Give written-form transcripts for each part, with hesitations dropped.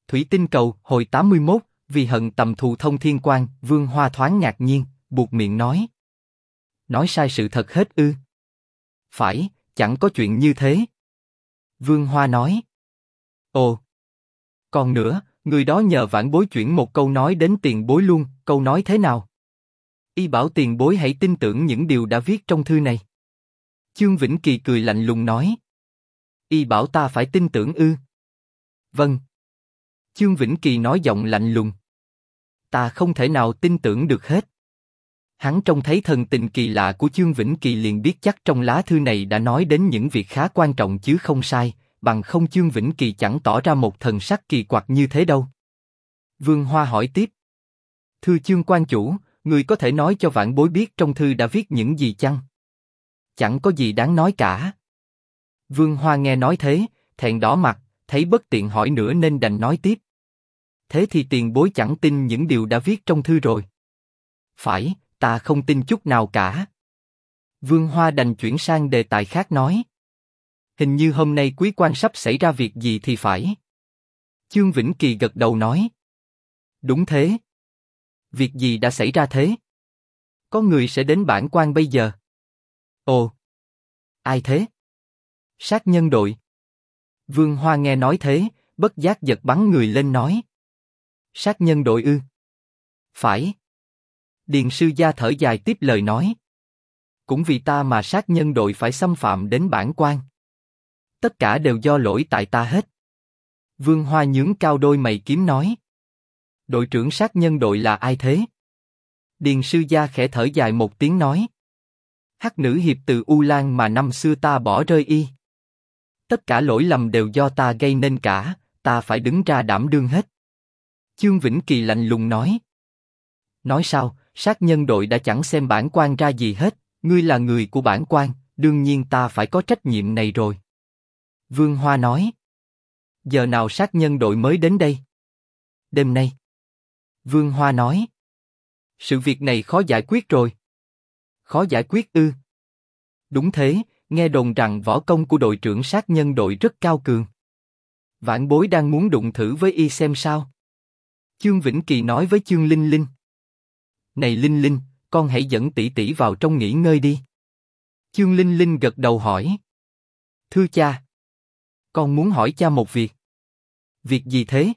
Thủy tinh cầu, hồi 81, vì hận tầm thù thông thiên quan, Vương Hoa thoáng ngạc nhiên, buột miệng nói. Nói sai sự thật hết ư? Phải, chẳng có chuyện như thế. Vương Hoa nói. Ồ. Còn nữa, người đó nhờ vãn bối chuyển một câu nói đến tiền bối luôn, câu nói thế nào? Y bảo tiền bối hãy tin tưởng những điều đã viết trong thư này. Chương Vĩnh Kỳ cười lạnh lùng nói. Y bảo ta phải tin tưởng ư? Vâng. Chương Vĩnh Kỳ nói giọng lạnh lùng. Ta không thể nào tin tưởng được hết. Hắn trông thấy thần tình kỳ lạ của Chương Vĩnh Kỳ liền biết chắc trong lá thư này đã nói đến những việc khá quan trọng chứ không sai, bằng không Chương Vĩnh Kỳ chẳng tỏ ra một thần sắc kỳ quặc như thế đâu. Vương Hoa hỏi tiếp. Thưa Chương quan chủ, người có thể nói cho vãn bối biết trong thư đã viết những gì chăng? Chẳng có gì đáng nói cả. Vương Hoa nghe nói thế, thẹn đỏ mặt, thấy bất tiện hỏi nữa nên đành nói tiếp. Thế thì tiền bối chẳng tin những điều đã viết trong thư rồi. Phải, ta không tin chút nào cả. Vương Hoa đành chuyển sang đề tài khác nói. Hình như hôm nay quý quan sắp xảy ra việc gì thì phải. Chương Vĩnh Kỳ gật đầu nói. Đúng thế. Việc gì đã xảy ra thế? Có người sẽ đến bản quan bây giờ. Ồ. Ai thế? Sát nhân đội. Vương Hoa nghe nói thế, bất giác giật bắn người lên nói. Sát nhân đội ư? Phải. Điền sư gia thở dài tiếp lời nói. Cũng vì ta mà sát nhân đội phải xâm phạm đến bản quan. Tất cả đều do lỗi tại ta hết. Vương Hoa nhướng cao đôi mày kiếm nói. Đội trưởng sát nhân đội là ai thế? Điền sư gia khẽ thở dài một tiếng nói. Hắc nữ hiệp từ U Lan mà năm xưa ta bỏ rơi y. Tất cả lỗi lầm đều do ta gây nên cả, ta phải đứng ra đảm đương hết. Chương Vĩnh Kỳ lạnh lùng nói. Nói sao, sát nhân đội đã chẳng xem bản quan ra gì hết, ngươi là người của bản quan, đương nhiên ta phải có trách nhiệm này rồi. Vương Hoa nói. Giờ nào sát nhân đội mới đến đây? Đêm nay. Vương Hoa nói. Sự việc này khó giải quyết rồi. Khó giải quyết ư? Đúng thế, nghe đồn rằng võ công của đội trưởng sát nhân đội rất cao cường. Vãn bối đang muốn đụng thử với y xem sao. Chương Vĩnh Kỳ nói với Chương Linh Linh. Này Linh Linh, con hãy dẫn tỷ tỷ vào trong nghỉ ngơi đi. Chương Linh Linh gật đầu hỏi. Thưa cha. Con muốn hỏi cha một việc. Việc gì thế?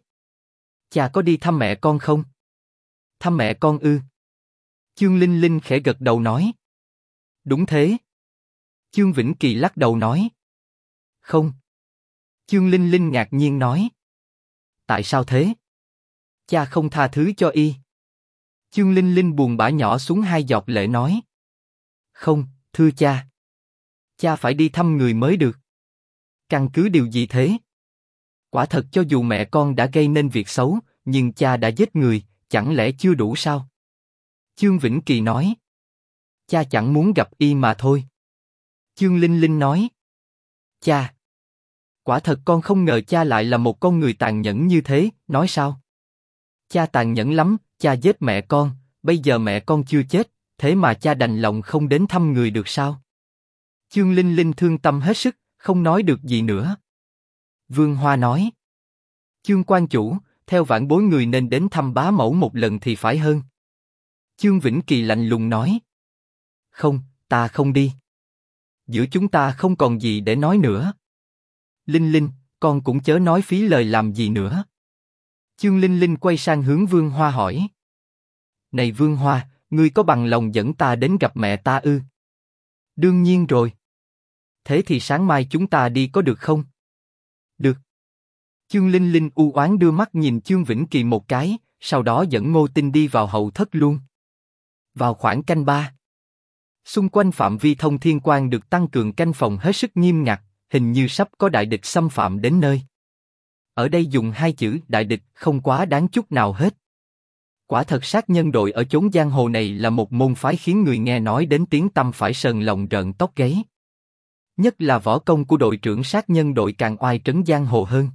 Cha có đi thăm mẹ con không? Thăm mẹ con ư? Chương Linh Linh khẽ gật đầu nói. Đúng thế. Chương Vĩnh Kỳ lắc đầu nói. Không. Chương Linh Linh ngạc nhiên nói. Tại sao thế? Cha không tha thứ cho y. Chương Linh Linh buồn bã nhỏ xuống 2 giọt lệ nói. Không, thưa cha. Cha phải đi thăm người mới được. Căn cứ điều gì thế? Quả thật cho dù mẹ con đã gây nên việc xấu, nhưng cha đã giết người, chẳng lẽ chưa đủ sao? Chương Vĩnh Kỳ nói. Cha chẳng muốn gặp y mà thôi. Chương Linh Linh nói. Cha. Quả thật con không ngờ cha lại là một con người tàn nhẫn như thế, nói sao? Cha tàn nhẫn lắm, cha giết mẹ con, bây giờ mẹ con chưa chết, thế mà cha đành lòng không đến thăm người được sao? Chương Linh Linh thương tâm hết sức, không nói được gì nữa. Vương Hoa nói. Chương quan chủ, theo vãn bối người nên đến thăm bá mẫu một lần thì phải hơn. Chương Vĩnh Kỳ lạnh lùng nói. Không, ta không đi. Giữa chúng ta không còn gì để nói nữa. Linh Linh, con cũng chớ nói phí lời làm gì nữa. Chương Linh Linh quay sang hướng Vương Hoa hỏi. Này Vương Hoa, ngươi có bằng lòng dẫn ta đến gặp mẹ ta ư? Đương nhiên rồi. Thế thì sáng mai chúng ta đi có được không? Được. Chương Linh Linh u oán đưa mắt nhìn Chương Vĩnh Kỳ một cái, sau đó dẫn Ngô Tinh đi vào hậu thất luôn. Vào khoảng canh 3. Xung quanh phạm vi thông thiên quan được tăng cường canh phòng hết sức nghiêm ngặt, hình như sắp có đại địch xâm phạm đến nơi. Ở đây dùng 2 chữ đại địch không quá đáng chút nào hết. Quả thật sát nhân đội ở chốn giang hồ này là một môn phái khiến người nghe nói đến tiếng tăm phải sờn lòng rợn tóc gáy. Nhất là võ công của đội trưởng sát nhân đội càng oai trấn giang hồ hơn.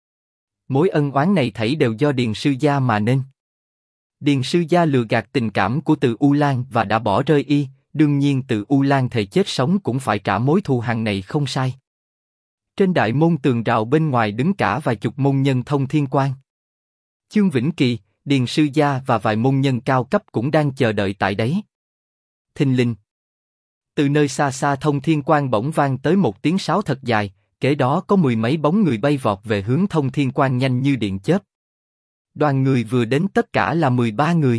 Mối ân oán này thảy đều do Điền sư gia mà nên. Điền sư gia lừa gạt tình cảm của Từ U Lan và đã bỏ rơi y, đương nhiên Từ U Lan thề chết sống cũng phải trả mối thù hằn này không sai. Trên đại môn tường rào bên ngoài đứng cả vài chục môn nhân thông thiên quan. Chương Vĩnh Kỳ, Điền sư gia và vài môn nhân cao cấp cũng đang chờ đợi tại đấy. Thình lình. Từ nơi xa xa Thông Thiên Quan bỗng vang tới một tiếng sáo thật dài, kế đó có mười mấy bóng người bay vọt về hướng Thông Thiên Quan nhanh như điện chớp. Đoàn người vừa đến tất cả là 13 người.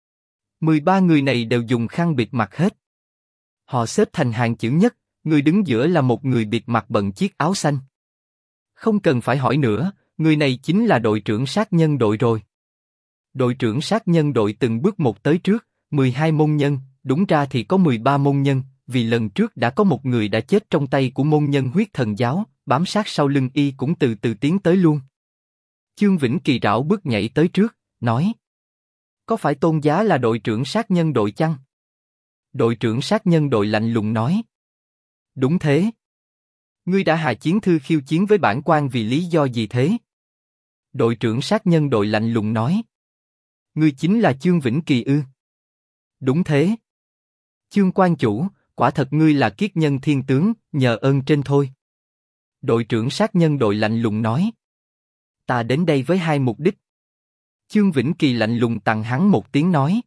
13 người này đều dùng khăn bịt mặt hết. Họ xếp thành hàng chữ nhất, người đứng giữa là một người bịt mặt bận chiếc áo xanh. Không cần phải hỏi nữa, người này chính là đội trưởng sát nhân đội rồi. Đội trưởng sát nhân đội từng bước một tới trước, 12 môn nhân, đúng ra thì có 13 môn nhân, vì lần trước đã có một người đã chết trong tay của môn nhân huyết thần giáo, bám sát sau lưng y cũng từ từ tiến tới luôn. Chương Vĩnh Kỳ rảo bước nhảy tới trước, nói: có phải Tôn Giá là đội trưởng sát nhân đội chăng? Đội trưởng sát nhân đội lạnh lùng nói: đúng thế. Ngươi đã hạ chiến thư khiêu chiến với bản quan vì lý do gì thế? Đội trưởng sát nhân đội lạnh lùng nói: ngươi chính là Chương Vĩnh Kỳ ư? Đúng thế. Chương quan chủ, quả thật ngươi là kiết nhân thiên tướng, nhờ ơn trên thôi. Đội trưởng sát nhân đội lạnh lùng nói: ta đến đây với hai mục đích. Chương Vĩnh Kỳ lạnh lùng tặng hắn một tiếng nói: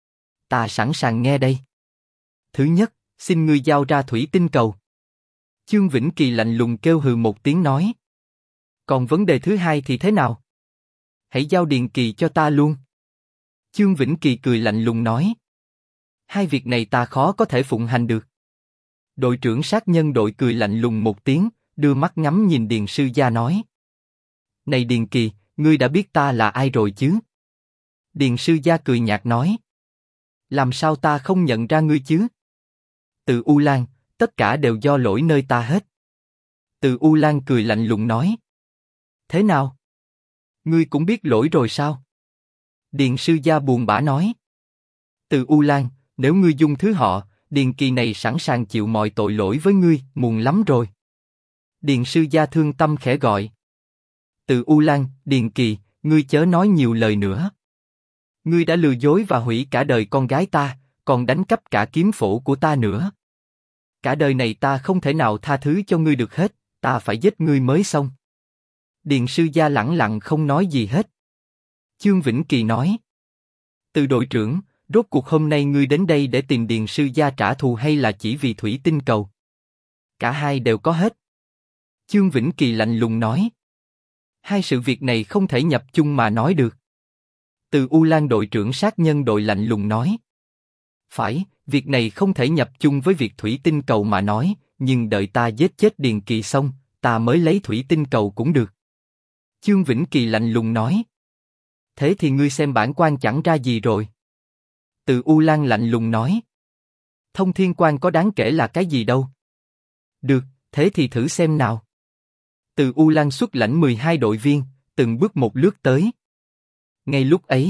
ta sẵn sàng nghe đây. Thứ nhất, xin ngươi giao ra thủy tinh cầu. Chương Vĩnh Kỳ lạnh lùng kêu hừ một tiếng nói: còn vấn đề thứ hai thì thế nào? Hãy giao Điền Kỳ cho ta luôn. Chương Vĩnh Kỳ cười lạnh lùng nói: hai việc này ta khó có thể phụng hành được. Đội trưởng sát nhân đội cười lạnh lùng một tiếng, đưa mắt ngắm nhìn Điền sư gia nói: này Điền Kỳ, ngươi đã biết ta là ai rồi chứ? Điền sư gia cười nhạt nói: làm sao ta không nhận ra ngươi chứ? Từ U Lan, tất cả đều do lỗi nơi ta hết. Từ U Lan cười lạnh lùng nói: thế nào? Ngươi cũng biết lỗi rồi sao? Điền sư gia buồn bã nói: Từ U Lan, nếu ngươi dung thứ họ, Điền Kỳ này sẵn sàng chịu mọi tội lỗi với ngươi, muộn lắm rồi. Điền sư gia thương tâm khẽ gọi: Từ U Lan, Điền Kỳ, ngươi chớ nói nhiều lời nữa. Ngươi đã lừa dối và hủy cả đời con gái ta, còn đánh cắp cả kiếm phổ của ta nữa. Cả đời này ta không thể nào tha thứ cho ngươi được hết, ta phải giết ngươi mới xong. Điền sư gia lẳng lặng không nói gì hết. Chương Vĩnh Kỳ nói: Từ đội trưởng, rốt cuộc hôm nay ngươi đến đây để tìm Điền sư gia trả thù hay là chỉ vì thủy tinh cầu? Cả hai đều có hết. Chương Vĩnh Kỳ lạnh lùng nói: hai sự việc này không thể nhập chung mà nói được. Từ U Lan đội trưởng sát nhân đội lạnh lùng nói: phải, việc này không thể nhập chung với việc thủy tinh cầu mà nói, nhưng đợi ta giết chết Điền Kỳ xong, ta mới lấy thủy tinh cầu cũng được. Chương Vĩnh Kỳ lạnh lùng nói: thế thì ngươi xem bản quan chẳng ra gì rồi. Từ U Lan lạnh lùng nói: Thông Thiên Quan có đáng kể là cái gì đâu. Được, thế thì thử xem nào. Từ U Lan xuất lãnh 12 đội viên, từng bước một lướt tới. Ngay lúc ấy,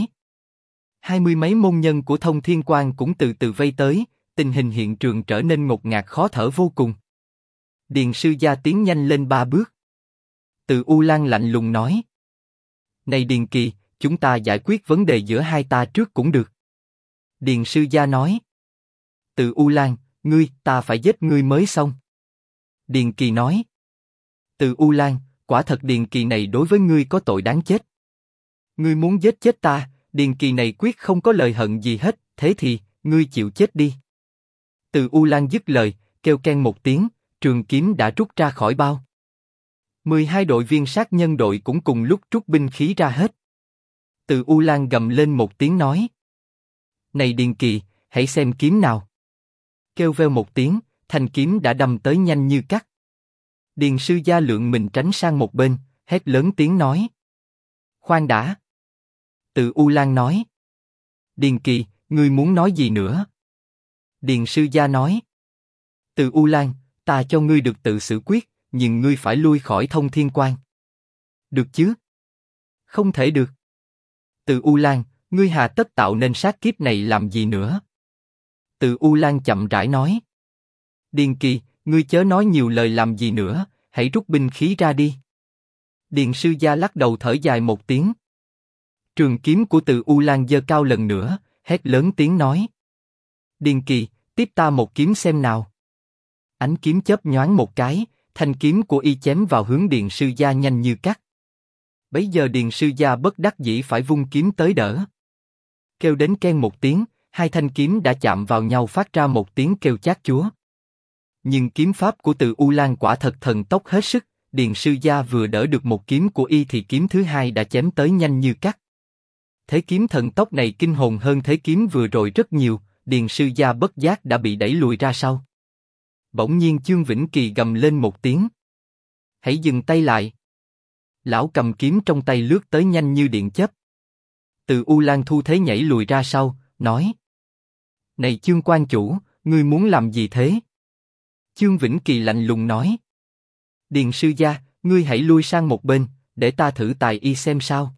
20 mấy môn nhân của Thông Thiên Quan cũng từ từ vây tới, tình hình hiện trường trở nên ngột ngạt khó thở vô cùng. Điền sư gia tiến nhanh lên 3 bước. Từ U Lan lạnh lùng nói: này Điền Kỳ, chúng ta giải quyết vấn đề giữa hai ta trước cũng được. Điền sư gia nói: Từ U Lan, ngươi, ta phải giết ngươi mới xong. Điền Kỳ nói: Từ U Lan, quả thật Điền Kỳ này đối với ngươi có tội đáng chết. Ngươi muốn giết chết ta, Điền Kỳ này quyết không có lời hận gì hết, thế thì, ngươi chịu chết đi. Từ U Lan dứt lời, kêu keng một tiếng, trường kiếm đã rút ra khỏi bao. 12 đội viên sát nhân đội cũng cùng lúc rút binh khí ra hết. Từ U Lan gầm lên một tiếng nói: này Điền Kỳ, hãy xem kiếm nào. Kêu veo một tiếng, thanh kiếm đã đâm tới nhanh như cắt. Điền sư gia lượng mình tránh sang một bên, hét lớn tiếng nói: khoan đã. Từ U Lan nói: Điền Kỳ, ngươi muốn nói gì nữa? Điền sư gia nói: Từ U Lan, ta cho ngươi được tự xử quyết, nhưng ngươi phải lui khỏi Thông Thiên Quan. Được chứ? Không thể được. Từ U Lan, ngươi hà tất tạo nên sát kiếp này làm gì nữa? Từ U Lan chậm rãi nói: Điền Kỳ, ngươi chớ nói nhiều lời làm gì nữa, hãy rút binh khí ra đi. Điền sư gia lắc đầu thở dài một tiếng. Trường kiếm của Từ U Lan giơ cao lần nữa, hét lớn tiếng nói: Điền Kỳ, tiếp ta một kiếm xem nào. Ánh kiếm chớp nhoáng một cái, thanh kiếm của y chém vào hướng Điền sư gia nhanh như cắt. Bấy giờ Điền sư gia bất đắc dĩ phải vung kiếm tới đỡ. Kêu đến keng một tiếng, hai thanh kiếm đã chạm vào nhau phát ra một tiếng kêu chát chúa. Nhưng kiếm pháp của Từ U Lan quả thật thần tốc hết sức, Điền sư gia vừa đỡ được một kiếm của y thì kiếm thứ hai đã chém tới nhanh như cắt. Thế kiếm thần tốc này kinh hồn hơn thế kiếm vừa rồi rất nhiều, Điền sư gia bất giác đã bị đẩy lùi ra sau. Bỗng nhiên Chương Vĩnh Kỳ gầm lên một tiếng. Hãy dừng tay lại. Lão cầm kiếm trong tay lướt tới nhanh như điện chớp. Từ U Lan thu thế nhảy lùi ra sau, nói: Này Chương quan chủ, ngươi muốn làm gì thế? Chương Vĩnh Kỳ lạnh lùng nói: Điền sư gia, ngươi hãy lui sang một bên, để ta thử tài y xem sao.